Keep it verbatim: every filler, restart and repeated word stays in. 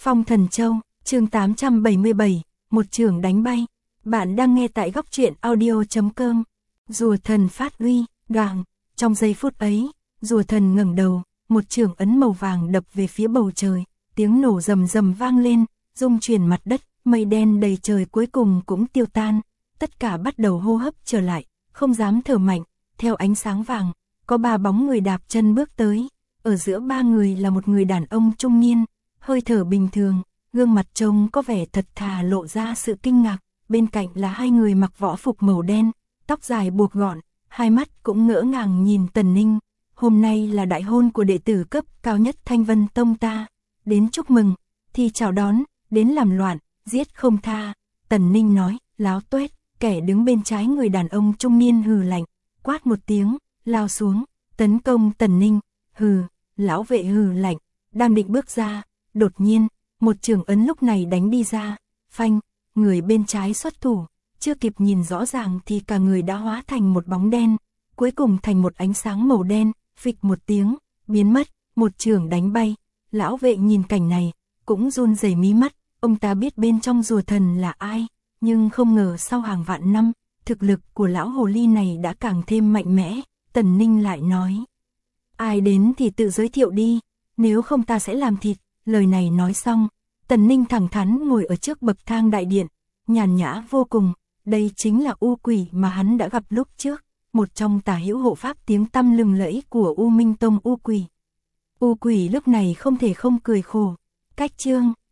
Phong Thần Châu, chương tám trăm bảy mươi bảy, một chưởng đánh bay. Bạn đang nghe tại góc truyện audio chấm com. Rùa thần phát uy, đoàng. Trong giây phút ấy, rùa thần ngẩng đầu, một chưởng ấn màu vàng đập về phía bầu trời, tiếng nổ rầm rầm vang lên, rung chuyển mặt đất, mây đen đầy trời cuối cùng cũng tiêu tan. Tất cả bắt đầu hô hấp trở lại, không dám thở mạnh. Theo ánh sáng vàng, có ba bóng người đạp chân bước tới. Ở giữa ba người là một người đàn ông trung niên, hơi thở bình thường, gương mặt trông có vẻ thật thà lộ ra sự kinh ngạc. Bên cạnh là hai người mặc võ phục màu đen, tóc dài buộc gọn, hai mắt cũng ngỡ ngàng nhìn Tần Ninh. Hôm nay là đại hôn của đệ tử cấp cao nhất Thanh Vân Tông ta, đến chúc mừng, thì chào đón, đến làm loạn, giết không tha. Tần Ninh nói, láo tuét. Kẻ đứng bên trái người đàn ông trung niên hừ lạnh, quát một tiếng, lao xuống, tấn công Tần Ninh. Hừ, lão vệ hừ lạnh, đang định bước ra, đột nhiên, một chưởng ấn lúc này đánh đi ra, phanh, người bên trái xuất thủ, chưa kịp nhìn rõ ràng thì cả người đã hóa thành một bóng đen, cuối cùng thành một ánh sáng màu đen, phịch một tiếng, biến mất, một chưởng đánh bay. Lão vệ nhìn cảnh này, cũng run rẩy mí mắt, ông ta biết bên trong rùa thần là ai. Nhưng không ngờ sau hàng vạn năm, thực lực của lão hồ ly này đã càng thêm mạnh mẽ. Tần Ninh lại nói, ai đến thì tự giới thiệu đi, nếu không ta sẽ làm thịt. Lời này nói xong, Tần Ninh thẳng thắn ngồi ở trước bậc thang đại điện, nhàn nhã vô cùng. Đây chính là U Quỷ mà hắn đã gặp lúc trước, một trong tả hữu hộ pháp tiếng tăm lừng lẫy của U Minh Tông. U Quỷ U Quỷ lúc này không thể không cười khổ. Cách chương